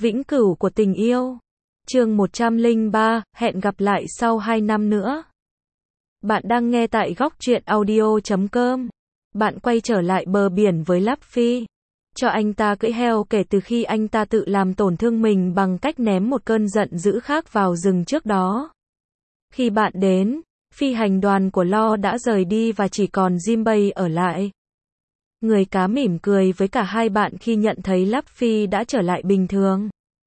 Vĩnh cửu của tình yêu. Chương 103, hẹn gặp lại sau 2 năm nữa. Bạn đang nghe tại góc truyện audio.com. Bạn quay trở lại bờ biển với Luffy. Cho anh ta cưỡi heo kể từ khi anh ta tự làm tổn thương mình bằng cách ném một cơn giận dữ khác vào rừng trước đó. Khi bạn đến, phi hành đoàn của Law đã rời đi và chỉ còn Jinbei ở lại. Người cá mỉm cười với cả hai bạn khi nhận thấy Luffy đã trở lại bình thường.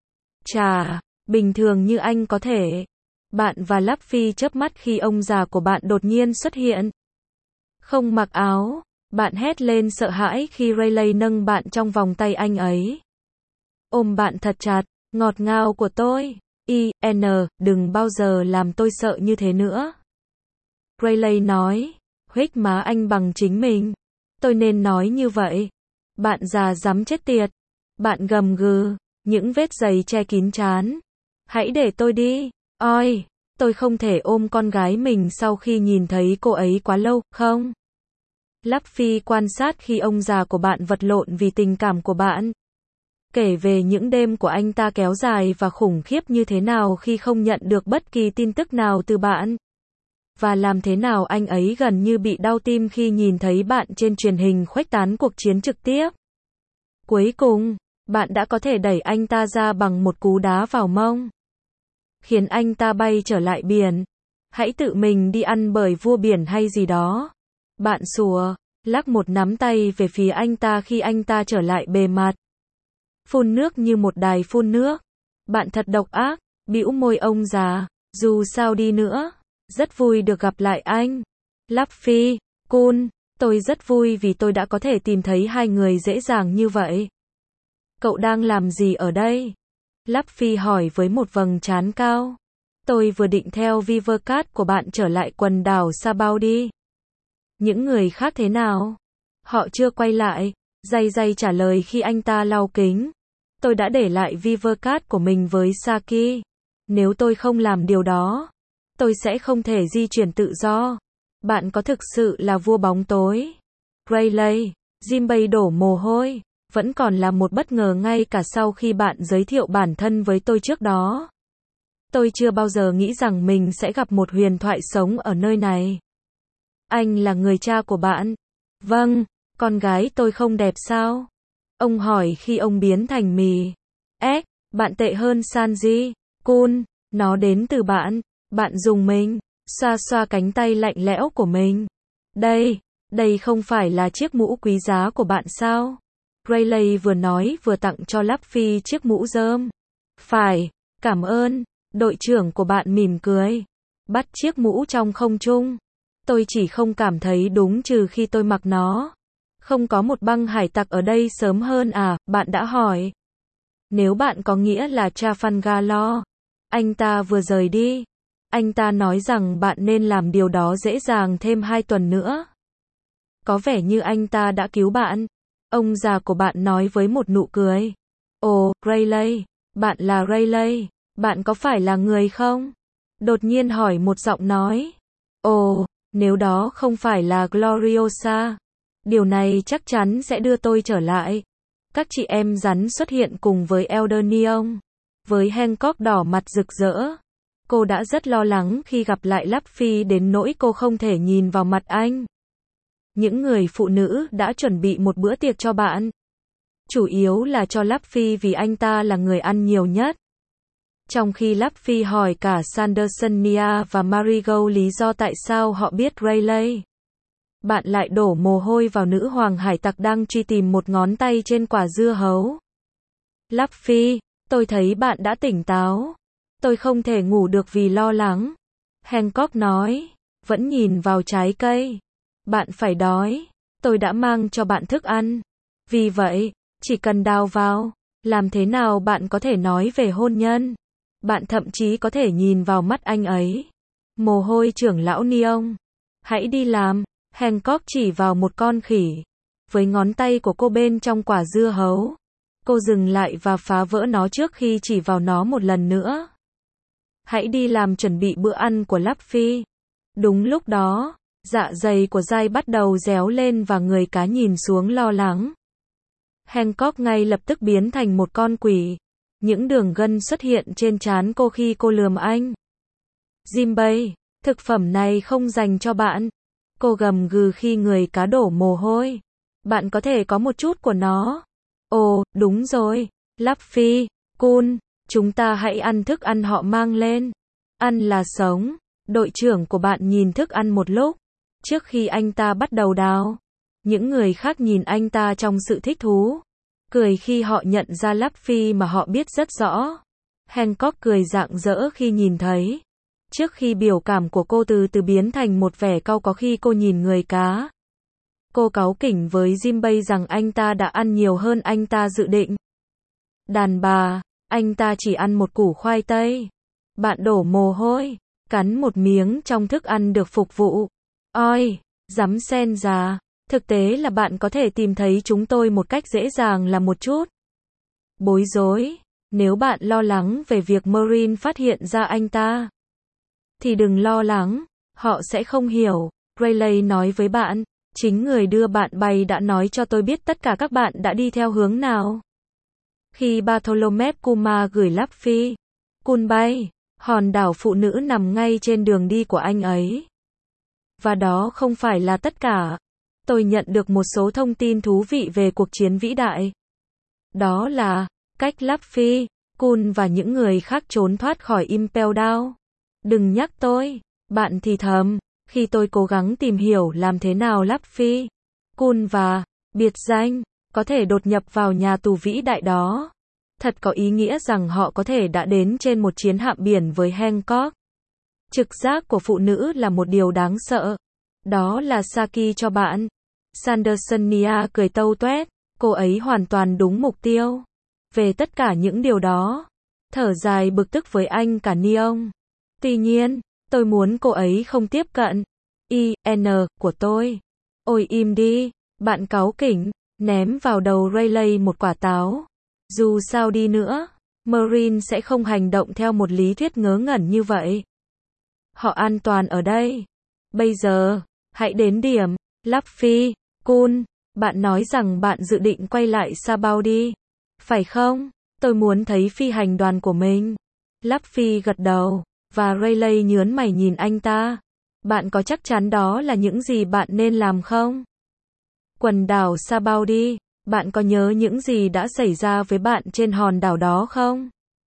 Chà, bình thường như anh có thể. Bạn và Luffy chớp mắt khi ông già của bạn đột nhiên xuất hiện. Không mặc áo, bạn hét lên sợ hãi khi Rayleigh nâng bạn trong vòng tay anh ấy. Ôm bạn thật chặt, ngọt ngào của tôi. Đừng bao giờ làm tôi sợ như thế nữa. Rayleigh nói, huých má anh bằng chính mình. Tôi nên nói như vậy. Bạn già dám chết tiệt. Bạn gầm gừ, những vết giày che kín trán. Hãy để tôi đi. Ôi, tôi không thể ôm con gái mình sau khi nhìn thấy cô ấy quá lâu, không? Luffy quan sát khi ông già của bạn vật lộn vì tình cảm của bạn. Kể về những đêm của anh ta kéo dài và khủng khiếp như thế nào khi không nhận được bất kỳ tin tức nào từ bạn. Và làm thế nào anh ấy gần như bị đau tim khi nhìn thấy bạn trên truyền hình khuếch tán cuộc chiến trực tiếp. Cuối cùng, bạn đã có thể đẩy anh ta ra bằng một cú đá vào mông, khiến anh ta bay trở lại biển. Hãy tự mình đi ăn bởi vua biển hay gì đó. Bạn sủa, lắc một nắm tay về phía anh ta khi anh ta trở lại bề mặt. Phun nước như một đài phun nước. Bạn thật độc ác, bĩu môi ông già, dù sao đi nữa. Rất vui được gặp lại anh. Luffy, Kun, tôi rất vui vì tôi đã có thể tìm thấy hai người dễ dàng như vậy. Cậu đang làm gì ở đây? Luffy hỏi với một vầng trán cao. Tôi vừa định theo Vivercard của bạn trở lại quần đảo Sabaody. Những người khác thế nào? Họ chưa quay lại. Day trả lời khi anh ta lau kính. Tôi đã để lại Vivercard của mình với Saki. Nếu tôi không làm điều đó, tôi sẽ không thể di chuyển tự do. Bạn có thực sự là vua bóng tối? Rayleigh, Jinbei đổ mồ hôi. Vẫn còn là một bất ngờ ngay cả sau khi bạn giới thiệu bản thân với tôi trước đó. Tôi chưa bao giờ nghĩ rằng mình sẽ gặp một huyền thoại sống ở nơi này. Anh là người cha của bạn? Vâng, con gái tôi không đẹp sao? Ông hỏi khi ông biến thành mì. Bạn tệ hơn Sanji. Kun, nó đến từ bạn. Bạn dùng mình, xoa xoa cánh tay lạnh lẽo của mình. Đây không phải là chiếc mũ quý giá của bạn sao? Rayleigh vừa nói vừa tặng cho Luffy chiếc mũ rơm. Phải, cảm ơn. Đội trưởng của bạn mỉm cười. Bắt chiếc mũ trong không trung. Tôi chỉ không cảm thấy đúng trừ khi tôi mặc nó. Không có một băng hải tặc ở đây sớm hơn à? Bạn đã hỏi. Nếu bạn có nghĩa là Trafalgar Law. Anh ta vừa rời đi. Anh ta nói rằng bạn nên làm điều đó dễ dàng thêm 2 tuần nữa. Có vẻ như anh ta đã cứu bạn. Ông già của bạn nói với một nụ cười. Ồ, Rayleigh, bạn là Rayleigh, bạn có phải là người không? Đột nhiên hỏi một giọng nói. Ồ, nếu đó không phải là Gloriosa, điều này chắc chắn sẽ đưa tôi trở lại. Các chị em rắn xuất hiện cùng với Elder Neon. Với Hancock đỏ mặt rực rỡ. Cô đã rất lo lắng khi gặp lại Luffy đến nỗi cô không thể nhìn vào mặt anh. Những người phụ nữ đã chuẩn bị một bữa tiệc cho bạn. Chủ yếu là cho Luffy vì anh ta là người ăn nhiều nhất. Trong khi Luffy hỏi cả Sandersonia và Marigold lý do tại sao họ biết Rayleigh. Bạn lại đổ mồ hôi vào nữ hoàng hải tặc đang truy tìm một ngón tay trên quả dưa hấu. Luffy, tôi thấy bạn đã tỉnh táo. Tôi không thể ngủ được vì lo lắng. Hancock nói, vẫn nhìn vào trái cây. Bạn phải đói. Tôi đã mang cho bạn thức ăn. Vì vậy, chỉ cần đào vào. Làm thế nào bạn có thể nói về hôn nhân? Bạn thậm chí có thể nhìn vào mắt anh ấy. Mồ hôi trưởng lão Neon. Hãy đi làm. Hancock chỉ vào một con khỉ. Với ngón tay của cô bên trong quả dưa hấu. Cô dừng lại và phá vỡ nó trước khi chỉ vào nó một lần nữa. Hãy đi làm chuẩn bị bữa ăn của Luffy. Đúng lúc đó, dạ dày của Jay bắt đầu réo lên và người cá nhìn xuống lo lắng. Hancock ngay lập tức biến thành một con quỷ. Những đường gân xuất hiện trên trán cô khi cô lườm anh. Jinbei, thực phẩm này không dành cho bạn. Cô gầm gừ khi người cá đổ mồ hôi. Bạn có thể có một chút của nó. Ồ, đúng rồi. Luffy, Kun, chúng ta hãy ăn thức ăn họ mang lên. Ăn là sống. Đội trưởng của bạn nhìn thức ăn một lúc. Trước khi anh ta bắt đầu đào. Những người khác nhìn anh ta trong sự thích thú. Cười khi họ nhận ra Luffy mà họ biết rất rõ. Hancock cười rạng rỡ khi nhìn thấy. Trước khi biểu cảm của cô từ từ biến thành một vẻ cau có khi cô nhìn người cá. Cô cáu kỉnh với Jinbei rằng anh ta đã ăn nhiều hơn anh ta dự định. Đàn bà, anh ta chỉ ăn một củ khoai tây. Bạn đổ mồ hôi, cắn một miếng trong thức ăn được phục vụ. Ôi, dắm sen già. Thực tế là bạn có thể tìm thấy chúng tôi một cách dễ dàng là một chút bối rối. Nếu bạn lo lắng về việc Marine phát hiện ra anh ta, thì đừng lo lắng, họ sẽ không hiểu. Rayleigh nói với bạn, chính người đưa bạn bay đã nói cho tôi biết tất cả các bạn đã đi theo hướng nào. Khi Bartholomew Kuma gửi Luffy, Kun bay, hòn đảo phụ nữ nằm ngay trên đường đi của anh ấy. Và đó không phải là tất cả. Tôi nhận được một số thông tin thú vị về cuộc chiến vĩ đại. Đó là cách Luffy, Kun và những người khác trốn thoát khỏi Impel Down. Đừng nhắc tôi, bạn thì thầm, khi tôi cố gắng tìm hiểu làm thế nào Luffy, Kun và biệt danh có thể đột nhập vào nhà tù vĩ đại đó. Thật có ý nghĩa rằng họ có thể đã đến trên một chiến hạm biển với Hancock. Trực giác của phụ nữ là một điều đáng sợ. Đó là Saki cho bạn. Sandersonia cười tâu tuét, cô ấy hoàn toàn đúng mục tiêu. Về tất cả những điều đó, thở dài bực tức với anh cả Neon. Tuy nhiên, tôi muốn cô ấy không tiếp cận IN của tôi. Ôi im đi, bạn cáu kỉnh, ném vào đầu Rayleigh một quả táo. Dù sao đi nữa, Marine sẽ không hành động theo một lý thuyết ngớ ngẩn như vậy. Họ an toàn ở đây. Bây giờ, hãy đến điểm. Luffy, Kun, bạn nói rằng bạn dự định quay lại Sabaody, phải không? Tôi muốn thấy phi hành đoàn của mình. Luffy gật đầu, và Rayleigh nhướng mày nhìn anh ta. Bạn có chắc chắn đó là những gì bạn nên làm không? Quần đảo Sabaody, bạn có nhớ những gì đã xảy ra với bạn trên hòn đảo đó không?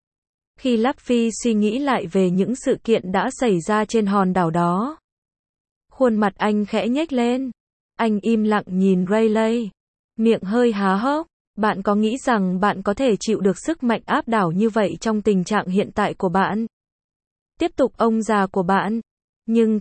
Khi Luffy suy nghĩ lại về những sự kiện đã xảy ra trên hòn đảo đó, khuôn mặt anh khẽ nhếch lên. Anh im lặng nhìn Rayleigh, miệng hơi há hốc. Bạn có nghĩ rằng bạn có thể chịu được sức mạnh áp đảo như vậy trong tình trạng hiện tại của bạn? Tiếp tục ông già của bạn. Nhưng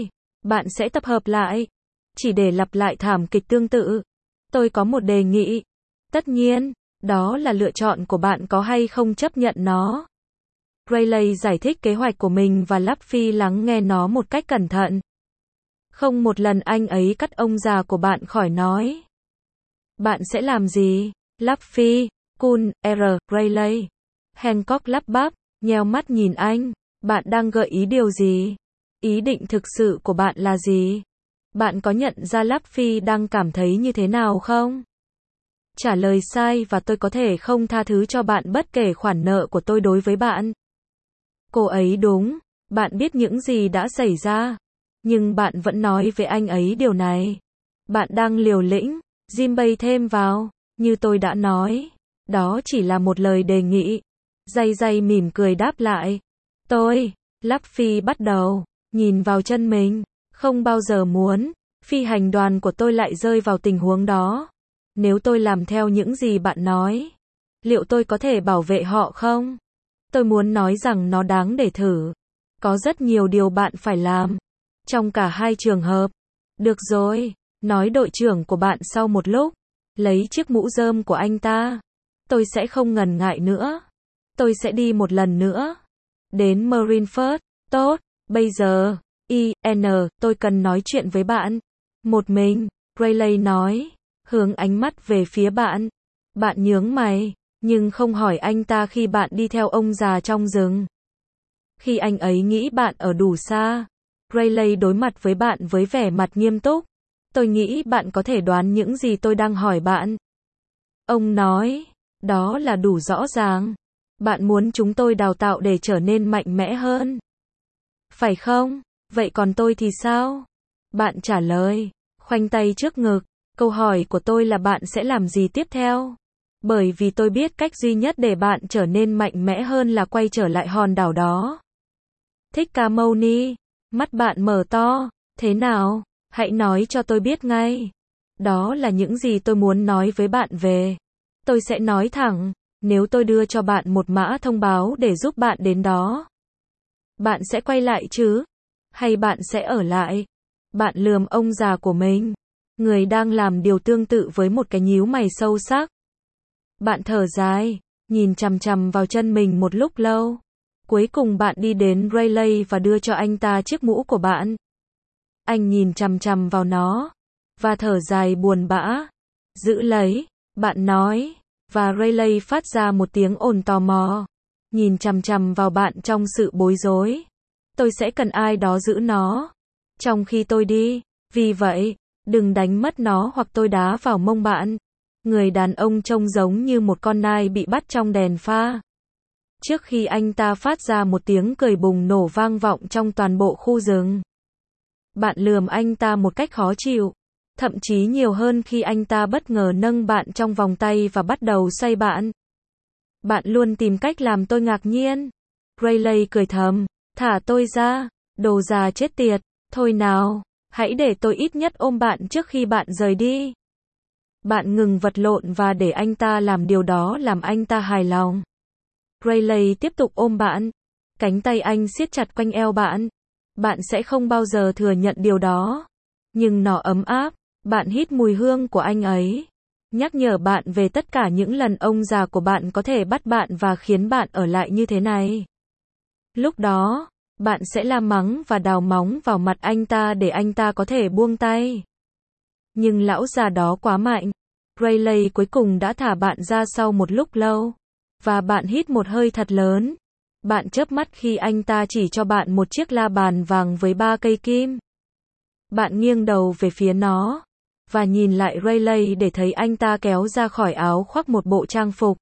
bạn sẽ tập hợp lại, chỉ để lặp lại thảm kịch tương tự. Tôi có một đề nghị. Tất nhiên, đó là lựa chọn của bạn có hay không chấp nhận nó. Rayleigh giải thích kế hoạch của mình và Luffy lắng nghe nó một cách cẩn thận. Không một lần anh ấy cắt ông già của bạn khỏi nói. Bạn sẽ làm gì? Luffy, Kun, Rayleigh. Hancock lắp bắp, nheo mắt nhìn anh. Bạn đang gợi ý điều gì? Ý định thực sự của bạn là gì? Bạn có nhận ra Luffy đang cảm thấy như thế nào không? Trả lời sai và tôi có thể không tha thứ cho bạn bất kể khoản nợ của tôi đối với bạn. Cô ấy đúng, bạn biết những gì đã xảy ra. Nhưng bạn vẫn nói với anh ấy điều này. Bạn đang liều lĩnh, Jinbei thêm vào. Như tôi đã nói, đó chỉ là một lời đề nghị. Day mỉm cười đáp lại. Luffy bắt đầu nhìn vào chân mình. Không bao giờ muốn phi hành đoàn của tôi lại rơi vào tình huống đó. Nếu tôi làm theo những gì bạn nói, liệu tôi có thể bảo vệ họ không? Tôi muốn nói rằng nó đáng để thử. Có rất nhiều điều bạn phải làm. Trong cả hai trường hợp. Được rồi, nói đội trưởng của bạn sau một lúc. Lấy chiếc mũ rơm của anh ta. Tôi sẽ không ngần ngại nữa. Tôi sẽ đi một lần nữa. Đến Marineford. Tốt, bây giờ, tôi cần nói chuyện với bạn. Một mình, Rayleigh nói, hướng ánh mắt về phía bạn. Bạn nhướng mày, nhưng không hỏi anh ta khi bạn đi theo ông già trong rừng. Khi anh ấy nghĩ bạn ở đủ xa, Rayleigh đối mặt với bạn với vẻ mặt nghiêm túc. Tôi nghĩ bạn có thể đoán những gì tôi đang hỏi bạn. Ông nói, đó là đủ rõ ràng. Bạn muốn chúng tôi đào tạo để trở nên mạnh mẽ hơn. Phải không? Vậy còn tôi thì sao? Bạn trả lời, khoanh tay trước ngực. Câu hỏi của tôi là bạn sẽ làm gì tiếp theo? Bởi vì tôi biết cách duy nhất để bạn trở nên mạnh mẽ hơn là quay trở lại hòn đảo đó. Thích Ca Mâu Ni, mắt bạn mở to, thế nào? Hãy nói cho tôi biết ngay. Đó là những gì tôi muốn nói với bạn về. Tôi sẽ nói thẳng, nếu tôi đưa cho bạn một mã thông báo để giúp bạn đến đó. Bạn sẽ quay lại chứ? Hay bạn sẽ ở lại? Bạn lườm ông già của mình. Người đang làm điều tương tự với một cái nhíu mày sâu sắc. Bạn thở dài, nhìn chằm chằm vào chân mình một lúc lâu. Cuối cùng bạn đi đến Rayleigh và đưa cho anh ta chiếc mũ của bạn. Anh nhìn chằm chằm vào nó, và thở dài buồn bã. Giữ lấy, bạn nói, và Rayleigh phát ra một tiếng ồn tò mò. Nhìn chằm chằm vào bạn trong sự bối rối. Tôi sẽ cần ai đó giữ nó. Trong khi tôi đi, vì vậy, đừng đánh mất nó hoặc tôi đá vào mông bạn. Người đàn ông trông giống như một con nai bị bắt trong đèn pha. Trước khi anh ta phát ra một tiếng cười bùng nổ vang vọng trong toàn bộ khu rừng. Bạn lườm anh ta một cách khó chịu. Thậm chí nhiều hơn khi anh ta bất ngờ nâng bạn trong vòng tay và bắt đầu xoay bạn. Bạn luôn tìm cách làm tôi ngạc nhiên. Rayleigh cười thầm. Thả tôi ra, đồ già chết tiệt. Thôi nào, hãy để tôi ít nhất ôm bạn trước khi bạn rời đi. Bạn ngừng vật lộn và để anh ta làm điều đó làm anh ta hài lòng. Rayleigh tiếp tục ôm bạn. Cánh tay anh siết chặt quanh eo bạn. Bạn sẽ không bao giờ thừa nhận điều đó. Nhưng nó ấm áp. Bạn hít mùi hương của anh ấy. Nhắc nhở bạn về tất cả những lần ông già của bạn có thể bắt bạn và khiến bạn ở lại như thế này. Lúc đó, bạn sẽ la mắng và đào móng vào mặt anh ta để anh ta có thể buông tay. Nhưng lão già đó quá mạnh. Rayleigh cuối cùng đã thả bạn ra sau một lúc lâu. Và bạn hít một hơi thật lớn. Bạn chớp mắt khi anh ta chỉ cho bạn một chiếc la bàn vàng với 3 cây kim. Bạn nghiêng đầu về phía nó. Và nhìn lại Rayleigh để thấy anh ta kéo ra khỏi áo khoác một bộ trang phục.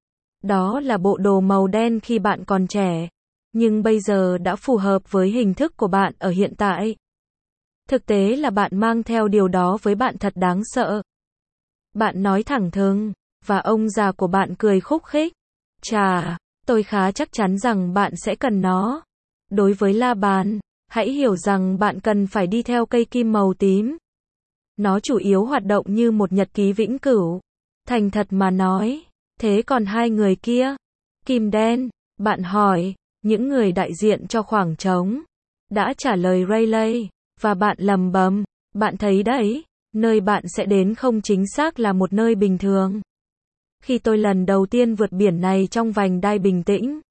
Đó là bộ đồ màu đen khi bạn còn trẻ. Nhưng bây giờ đã phù hợp với hình thức của bạn ở hiện tại. Thực tế là bạn mang theo điều đó với bạn thật đáng sợ. Bạn nói thẳng thừng, và ông già của bạn cười khúc khích. Chà, tôi khá chắc chắn rằng bạn sẽ cần nó. Đối với la bàn, hãy hiểu rằng bạn cần phải đi theo cây kim màu tím. Nó chủ yếu hoạt động như một nhật ký vĩnh cửu. Thành thật mà nói, thế còn hai người kia? Kim đen, bạn hỏi, những người đại diện cho khoảng trống. Đã trả lời Rayleigh, và bạn lầm bầm, bạn thấy đấy, nơi bạn sẽ đến không chính xác là một nơi bình thường. Khi tôi lần đầu tiên vượt biển này trong vành đai bình tĩnh,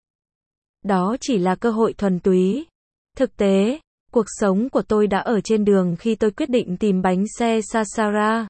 đó chỉ là cơ hội thuần túy. Thực tế, cuộc sống của tôi đã ở trên đường khi tôi quyết định tìm bánh xe Sasara.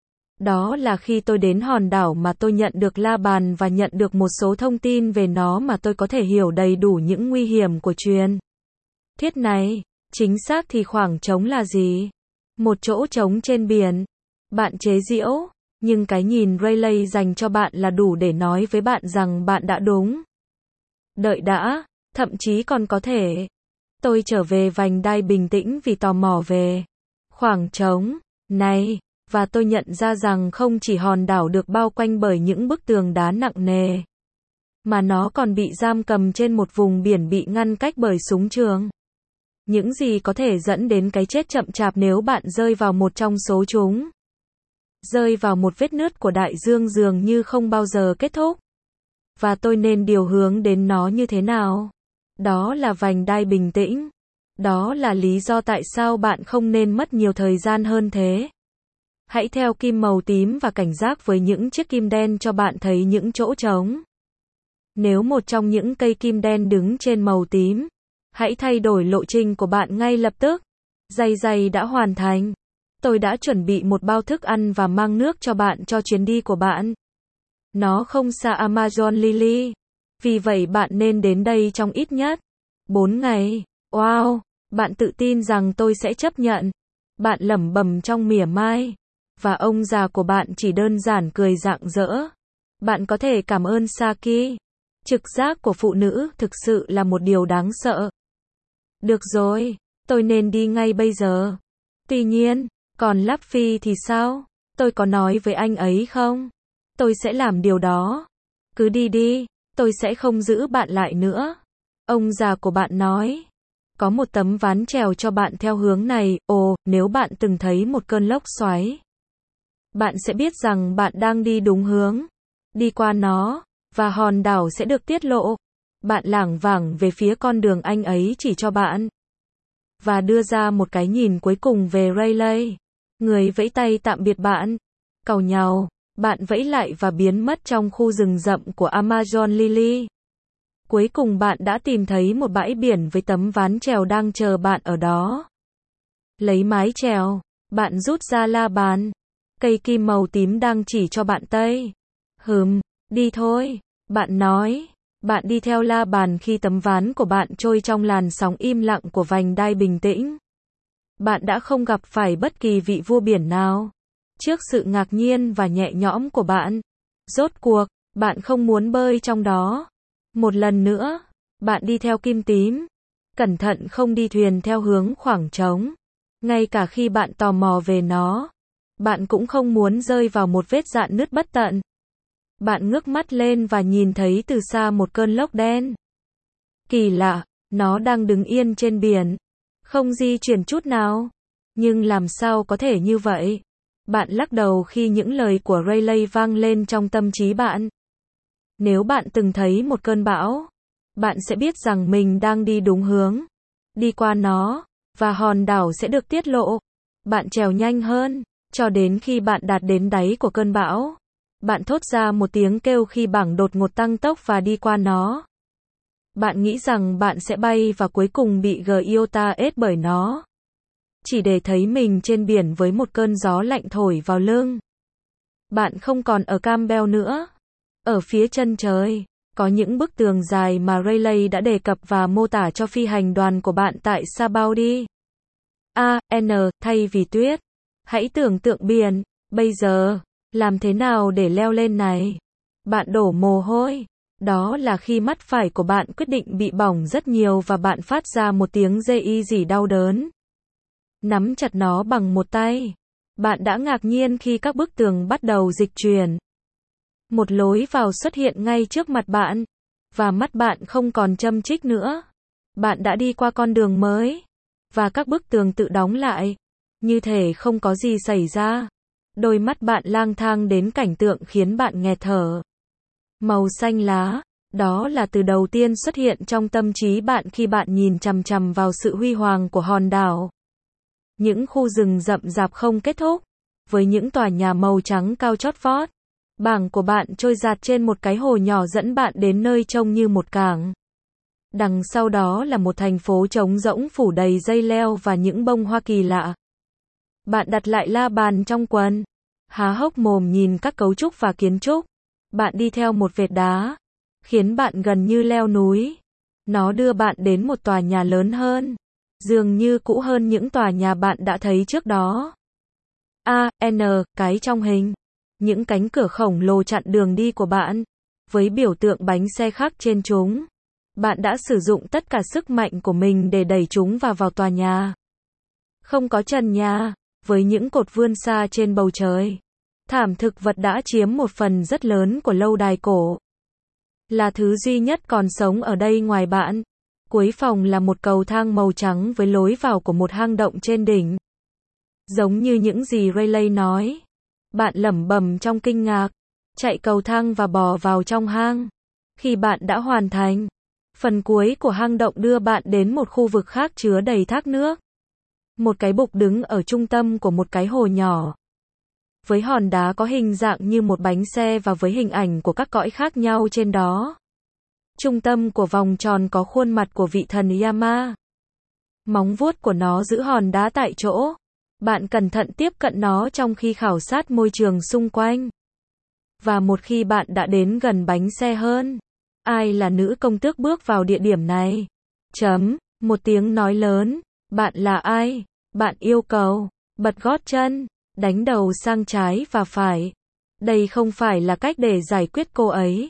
Đó là khi tôi đến hòn đảo mà tôi nhận được la bàn và nhận được một số thông tin về nó mà tôi có thể hiểu đầy đủ những nguy hiểm của truyền thuyết này. Chính xác thì khoảng trống là gì? Một chỗ trống trên biển. Bạn chế giễu, nhưng cái nhìn Rayleigh dành cho bạn là đủ để nói với bạn rằng bạn đã đúng. Đợi đã, thậm chí còn có thể. Tôi trở về vành đai bình tĩnh vì tò mò về khoảng trống này, và tôi nhận ra rằng không chỉ hòn đảo được bao quanh bởi những bức tường đá nặng nề, mà nó còn bị giam cầm trên một vùng biển bị ngăn cách bởi súng trường. Những gì có thể dẫn đến cái chết chậm chạp nếu bạn rơi vào một trong số chúng. Rơi vào một vết nứt của đại dương dường như không bao giờ kết thúc. Và tôi nên điều hướng đến nó như thế nào? Đó là vành đai bình tĩnh. Đó là lý do tại sao bạn không nên mất nhiều thời gian hơn thế. Hãy theo kim màu tím và cảnh giác với những chiếc kim đen cho bạn thấy những chỗ trống. Nếu một trong những cây kim đen đứng trên màu tím, hãy thay đổi lộ trình của bạn ngay lập tức. Giày đã hoàn thành. Tôi đã chuẩn bị một bao thức ăn và mang nước cho bạn cho chuyến đi của bạn. Nó không xa Amazon Lily. Vì vậy bạn nên đến đây trong ít nhất 4 ngày. Wow, bạn tự tin rằng tôi sẽ chấp nhận. Bạn lẩm bẩm trong mỉa mai. Và ông già của bạn chỉ đơn giản cười rạng rỡ. Bạn có thể cảm ơn Saki. Trực giác của phụ nữ thực sự là một điều đáng sợ. Được rồi, tôi nên đi ngay bây giờ. Tuy nhiên, còn Láp Phi thì sao? Tôi có nói với anh ấy không? Tôi sẽ làm điều đó. Cứ đi đi, tôi sẽ không giữ bạn lại nữa. Ông già của bạn nói. Có một tấm ván trèo cho bạn theo hướng này. Ồ, nếu bạn từng thấy một cơn lốc xoáy, bạn sẽ biết rằng bạn đang đi đúng hướng. Đi qua nó, và hòn đảo sẽ được tiết lộ. Bạn lảng vảng về phía con đường anh ấy chỉ cho bạn. Và đưa ra một cái nhìn cuối cùng về Rayleigh. Người vẫy tay tạm biệt bạn. Càu nhàu, bạn vẫy lại và biến mất trong khu rừng rậm của Amazon Lily. Cuối cùng bạn đã tìm thấy một bãi biển với tấm ván chèo đang chờ bạn ở đó. Lấy mái chèo, bạn rút ra la bàn. Cây kim màu tím đang chỉ cho bạn Tây. Đi thôi, bạn nói. Bạn đi theo la bàn khi tấm ván của bạn trôi trong làn sóng im lặng của vành đai bình tĩnh. Bạn đã không gặp phải bất kỳ vị vua biển nào. Trước sự ngạc nhiên và nhẹ nhõm của bạn, rốt cuộc, bạn không muốn bơi trong đó. Một lần nữa, bạn đi theo kim tím. Cẩn thận không đi thuyền theo hướng khoảng trống. Ngay cả khi bạn tò mò về nó, bạn cũng không muốn rơi vào một vết rạn nứt bất tận. Bạn ngước mắt lên và nhìn thấy từ xa một cơn lốc đen. Kỳ lạ, nó đang đứng yên trên biển, không di chuyển chút nào. Nhưng làm sao có thể như vậy? Bạn lắc đầu khi những lời của Rayleigh vang lên trong tâm trí bạn. Nếu bạn từng thấy một cơn bão, bạn sẽ biết rằng mình đang đi đúng hướng. Đi qua nó, và hòn đảo sẽ được tiết lộ. Bạn trèo nhanh hơn, cho đến khi bạn đạt đến đáy của cơn bão. Bạn thốt ra một tiếng kêu khi bảng đột ngột tăng tốc và đi qua nó. Bạn nghĩ rằng bạn sẽ bay và cuối cùng bị Giota ết bởi nó. Chỉ để thấy mình trên biển với một cơn gió lạnh thổi vào lưng. Bạn không còn ở Campbell nữa. Ở phía chân trời, có những bức tường dài mà Rayleigh đã đề cập và mô tả cho phi hành đoàn của bạn tại Sabaody. Thay vì tuyết. Hãy tưởng tượng biển. Bây giờ, làm thế nào để leo lên này? Bạn đổ mồ hôi. Đó là khi mắt phải của bạn quyết định bị bỏng rất nhiều và bạn phát ra một tiếng rên rỉ đau đớn. Nắm chặt nó bằng một tay. Bạn đã ngạc nhiên khi các bức tường bắt đầu dịch chuyển. Một lối vào xuất hiện ngay trước mặt bạn. Và mắt bạn không còn châm chích nữa. Bạn đã đi qua con đường mới. Và các bức tường tự đóng lại. Như thể không có gì xảy ra. Đôi mắt bạn lang thang đến cảnh tượng khiến bạn nghẹt thở. Màu xanh lá. Đó là từ đầu tiên xuất hiện trong tâm trí bạn khi bạn nhìn chằm chằm vào sự huy hoàng của hòn đảo. Những khu rừng rậm rạp không kết thúc. Với những tòa nhà màu trắng cao chót vót. Bảng của bạn trôi dạt trên một cái hồ nhỏ dẫn bạn đến nơi trông như một cảng. Đằng sau đó là một thành phố trống rỗng phủ đầy dây leo và những bông hoa kỳ lạ. Bạn đặt lại la bàn trong quần. Há hốc mồm nhìn các cấu trúc và kiến trúc. Bạn đi theo một vệt đá. Khiến bạn gần như leo núi. Nó đưa bạn đến một tòa nhà lớn hơn. Dường như cũ hơn những tòa nhà bạn đã thấy trước đó. Cái trong hình. Những cánh cửa khổng lồ chặn đường đi của bạn. Với biểu tượng bánh xe khác trên chúng. Bạn đã sử dụng tất cả sức mạnh của mình để đẩy chúng vào tòa nhà. Không có trần nhà. Với những cột vươn xa trên bầu trời. Thảm thực vật đã chiếm một phần rất lớn của lâu đài cổ. Là thứ duy nhất còn sống ở đây ngoài bạn. Cuối phòng là một cầu thang màu trắng với lối vào của một hang động trên đỉnh. Giống như những gì Rayleigh nói. Bạn lẩm bẩm trong kinh ngạc. Chạy cầu thang và bò vào trong hang. Khi bạn đã hoàn thành, phần cuối của hang động đưa bạn đến một khu vực khác chứa đầy thác nước. Một cái bục đứng ở trung tâm của một cái hồ nhỏ. Với hòn đá có hình dạng như một bánh xe và với hình ảnh của các cõi khác nhau trên đó. Trung tâm của vòng tròn có khuôn mặt của vị thần Yama. Móng vuốt của nó giữ hòn đá tại chỗ. Bạn cẩn thận tiếp cận nó trong khi khảo sát môi trường xung quanh. Và một khi bạn đã đến gần bánh xe hơn, ai là nữ công tước bước vào địa điểm này? Một tiếng nói lớn. Bạn là ai? Bạn yêu cầu. Bật gót chân. Đánh đầu sang trái và phải. Đây không phải là cách để giải quyết cô ấy.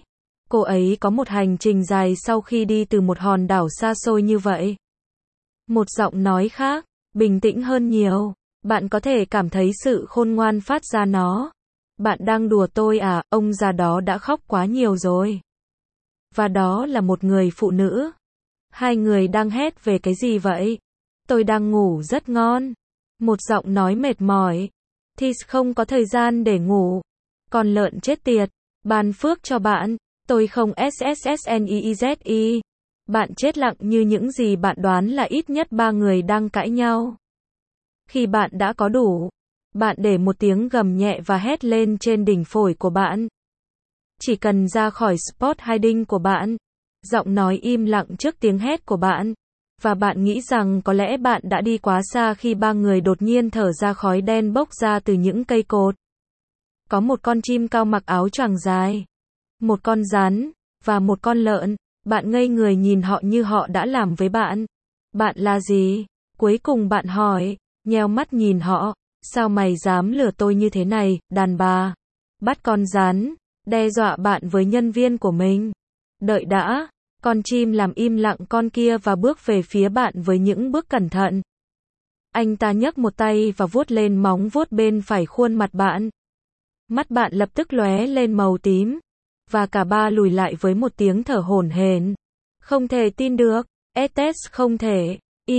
Cô ấy có một hành trình dài sau khi đi từ một hòn đảo xa xôi như vậy. Một giọng nói khác, bình tĩnh hơn nhiều. Bạn có thể cảm thấy sự khôn ngoan phát ra nó. Bạn đang đùa tôi à, ông già đó đã khóc quá nhiều rồi. Và đó là một người phụ nữ. Hai người đang hét về cái gì vậy? Tôi đang ngủ rất ngon. Một giọng nói mệt mỏi. Thì không có thời gian để ngủ. Con lợn chết tiệt. Ban phước cho bạn. Tôi không SSSNEEZE. Bạn chết lặng như những gì bạn đoán là ít nhất 3 người đang cãi nhau. Khi bạn đã có đủ, bạn để một tiếng gầm nhẹ và hét lên trên đỉnh phổi của bạn. Chỉ cần ra khỏi spot hiding của bạn, giọng nói im lặng trước tiếng hét của bạn, và bạn nghĩ rằng có lẽ bạn đã đi quá xa khi 3 người đột nhiên thở ra khói đen bốc ra từ những cây cột. Có một con chim cao mặc áo choàng dài, một con rắn, và một con lợn. Bạn ngây người nhìn họ như họ đã làm với bạn. Bạn là gì? Cuối cùng bạn hỏi, nheo mắt nhìn họ. Sao mày dám lừa tôi như thế này, đàn bà? Bắt con rắn, đe dọa bạn với nhân viên của mình. Đợi đã, con chim làm im lặng con kia và bước về phía bạn với những bước cẩn thận. Anh ta nhấc một tay và vuốt lên móng vuốt bên phải khuôn mặt bạn. Mắt bạn lập tức lóe lên màu tím. Và cả ba lùi lại với một tiếng thở hổn hển. Không thể tin được. SS không thể.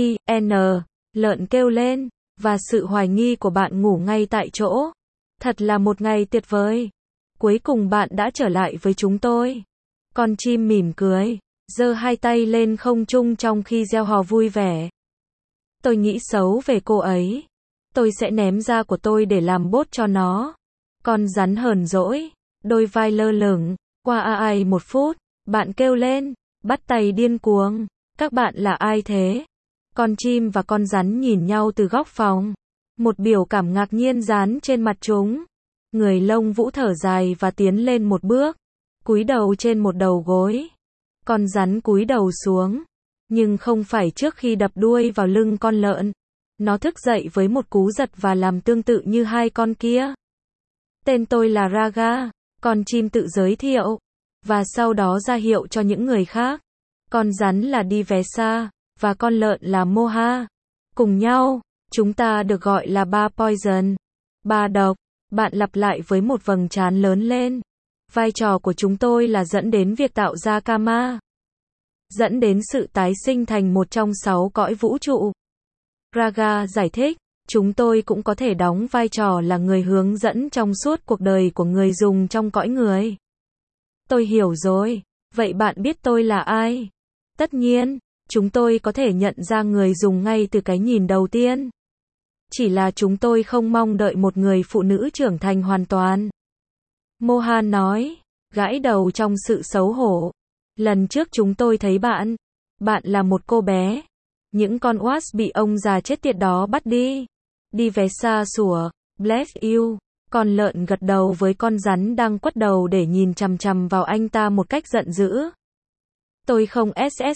Lợn kêu lên. Và sự hoài nghi của bạn ngủ ngay tại chỗ. Thật là một ngày tuyệt vời. Cuối cùng bạn đã trở lại với chúng tôi. Con chim mỉm cười, giơ hai tay lên không trung trong khi reo hò vui vẻ. Tôi nghĩ xấu về cô ấy. Tôi sẽ ném da của tôi để làm bốt cho nó. Con rắn hờn dỗi, đôi vai lơ lửng. Qua ai 1 phút, bạn kêu lên, bắt tay điên cuồng. Các bạn là ai thế? Con chim và con rắn nhìn nhau từ góc phòng. Một biểu cảm ngạc nhiên dán trên mặt chúng. Người lông vũ thở dài và tiến lên một bước, cúi đầu trên một đầu gối. Con rắn cúi đầu xuống, nhưng không phải trước khi đập đuôi vào lưng con lợn. Nó thức dậy với một cú giật và làm tương tự như hai con kia. Tên tôi là Raga, con chim tự giới thiệu, và sau đó ra hiệu cho những người khác. Con rắn là Divesa, và con lợn là Moha. Cùng nhau, chúng ta được gọi là ba poison, ba độc. Bạn lặp lại với một vầng trán lớn lên. Vai trò của chúng tôi là dẫn đến việc tạo ra karma, dẫn đến sự tái sinh thành một trong 6 cõi vũ trụ. Raga giải thích, chúng tôi cũng có thể đóng vai trò là người hướng dẫn trong suốt cuộc đời của người dùng trong cõi người. Tôi hiểu rồi. Vậy bạn biết tôi là ai? Tất nhiên, chúng tôi có thể nhận ra người dùng ngay từ cái nhìn đầu tiên. Chỉ là chúng tôi không mong đợi một người phụ nữ trưởng thành hoàn toàn. Mohan nói, gãi đầu trong sự xấu hổ. Lần trước chúng tôi thấy bạn. Bạn là một cô bé. Những con wasp bị ông già chết tiệt đó bắt đi. Đi về xa sủa, bless you. Con lợn gật đầu với con rắn đang quất đầu để nhìn chằm chằm vào anh ta một cách giận dữ. Tôi không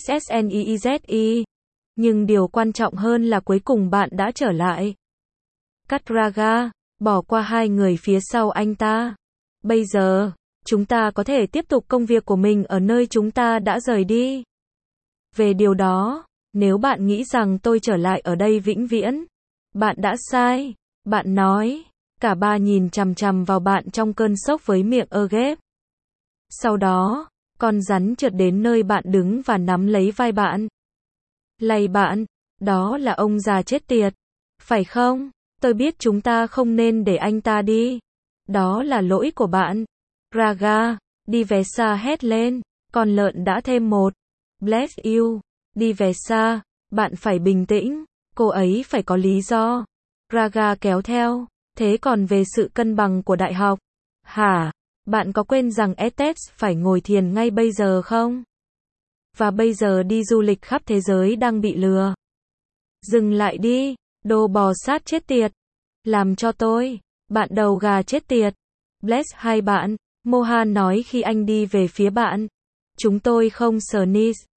SSSNEEZE. Nhưng điều quan trọng hơn là cuối cùng bạn đã trở lại. Cắt Raga, bỏ qua hai người phía sau anh ta. Bây giờ, chúng ta có thể tiếp tục công việc của mình ở nơi chúng ta đã rời đi. Về điều đó, nếu bạn nghĩ rằng tôi trở lại ở đây vĩnh viễn, bạn đã sai. Bạn nói, cả ba nhìn chằm chằm vào bạn trong cơn sốc với miệng ghép. Sau đó, con rắn trượt đến nơi bạn đứng và nắm lấy vai bạn. Lạy bạn, đó là ông già chết tiệt. Phải không? Tôi biết chúng ta không nên để anh ta đi. Đó là lỗi của bạn. Raga, Divesa hét lên. Con lợn đã thêm một. Bless you. Divesa, bạn phải bình tĩnh. Cô ấy phải có lý do. Raga kéo theo. Thế còn về sự cân bằng của đại học? Hả? Bạn có quên rằng Estes phải ngồi thiền ngay bây giờ không? Và bây giờ đi du lịch khắp thế giới đang bị lừa. Dừng lại đi, đồ bò sát chết tiệt. Làm cho tôi, bạn đầu gà chết tiệt. Bless hai bạn, Mohan nói khi anh đi về phía bạn. Chúng tôi không sneeze,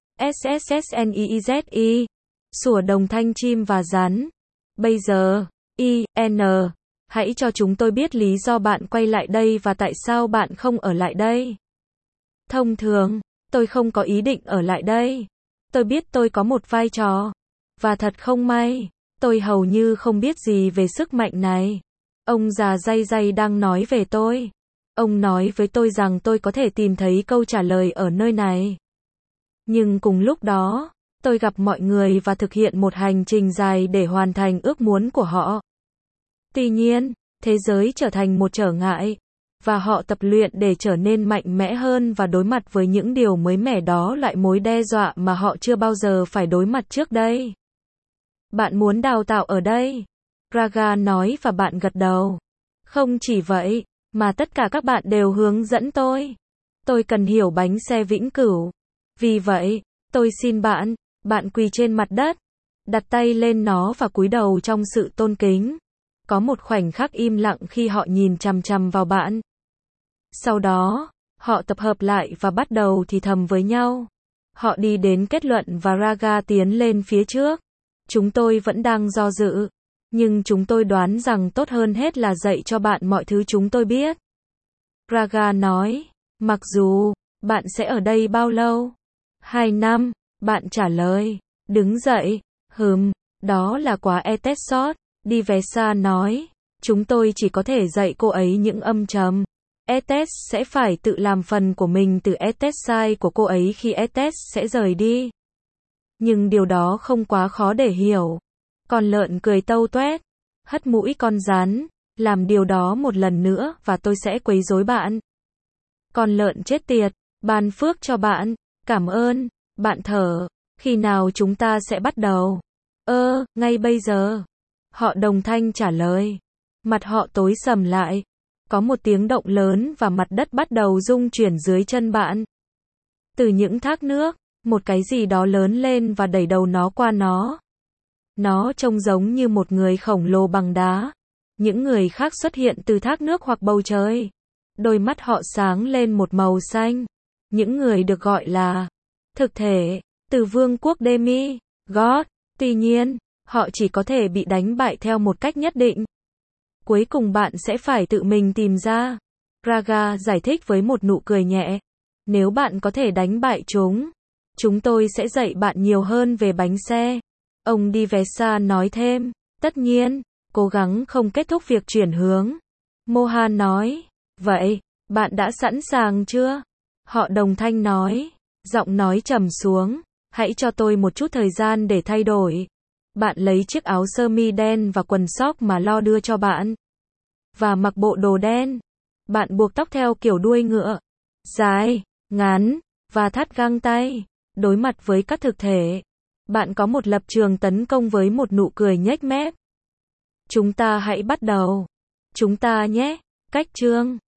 SSSNEEZE. Sủa đồng thanh chim và rắn. Bây giờ, hãy cho chúng tôi biết lý do bạn quay lại đây và tại sao bạn không ở lại đây. Thông thường, tôi không có ý định ở lại đây. Tôi biết tôi có một vai trò. Và thật không may, tôi hầu như không biết gì về sức mạnh này. Ông già day day đang nói về tôi. Ông nói với tôi rằng tôi có thể tìm thấy câu trả lời ở nơi này. Nhưng cùng lúc đó, tôi gặp mọi người và thực hiện một hành trình dài để hoàn thành ước muốn của họ. Tuy nhiên, thế giới trở thành một trở ngại, và họ tập luyện để trở nên mạnh mẽ hơn và đối mặt với những điều mới mẻ đó, loại mối đe dọa mà họ chưa bao giờ phải đối mặt trước đây. Bạn muốn đào tạo ở đây? Raga nói và bạn gật đầu. Không chỉ vậy, mà tất cả các bạn đều hướng dẫn tôi. Tôi cần hiểu bánh xe vĩnh cửu. Vì vậy, tôi xin bạn, bạn quỳ trên mặt đất, đặt tay lên nó và cúi đầu trong sự tôn kính. Có một khoảnh khắc im lặng khi họ nhìn chằm chằm vào bạn. Sau đó, họ tập hợp lại và bắt đầu thì thầm với nhau. Họ đi đến kết luận và Raga tiến lên phía trước. Chúng tôi vẫn đang do dự, nhưng chúng tôi đoán rằng tốt hơn hết là dạy cho bạn mọi thứ chúng tôi biết. Raga nói, mặc dù, bạn sẽ ở đây bao lâu? 2 năm, bạn trả lời. Đứng dậy, đó là quá Etesot. Divesa nói, chúng tôi chỉ có thể dạy cô ấy những âm trầm. Etes sẽ phải tự làm phần của mình từ Etesai của cô ấy khi Etes sẽ rời đi. Nhưng điều đó không quá khó để hiểu. Con lợn cười tâu toét, hất mũi con rắn, làm điều đó một lần nữa và tôi sẽ quấy rối bạn. Con lợn chết tiệt, ban phước cho bạn, cảm ơn, bạn thở, khi nào chúng ta sẽ bắt đầu? Ngay bây giờ. Họ đồng thanh trả lời. Mặt họ tối sầm lại. Có một tiếng động lớn và mặt đất bắt đầu rung chuyển dưới chân bạn. Từ những thác nước, một cái gì đó lớn lên và đẩy đầu nó qua nó. Nó trông giống như một người khổng lồ bằng đá. Những người khác xuất hiện từ thác nước hoặc bầu trời. Đôi mắt họ sáng lên một màu xanh. Những người được gọi là thực thể, từ vương quốc Demi, God. Tuy nhiên, họ chỉ có thể bị đánh bại theo một cách nhất định. Cuối cùng bạn sẽ phải tự mình tìm ra. Raga giải thích với một nụ cười nhẹ. Nếu bạn có thể đánh bại chúng tôi sẽ dạy bạn nhiều hơn về bánh xe. Ông Divesa nói thêm. Tất nhiên, cố gắng không kết thúc việc chuyển hướng. Mohan nói. Vậy, bạn đã sẵn sàng chưa? Họ đồng thanh nói. Giọng nói trầm xuống. Hãy cho tôi một chút thời gian để thay đổi. Bạn lấy chiếc áo sơ mi đen và quần sóc mà Lo đưa cho bạn. Và mặc bộ đồ đen. Bạn buộc tóc theo kiểu đuôi ngựa. Dài, ngắn, và thắt găng tay. Đối mặt với các thực thể. Bạn có một lập trường tấn công với một nụ cười nhếch mép. Chúng ta hãy bắt đầu. Chúng ta nhé. Cách chương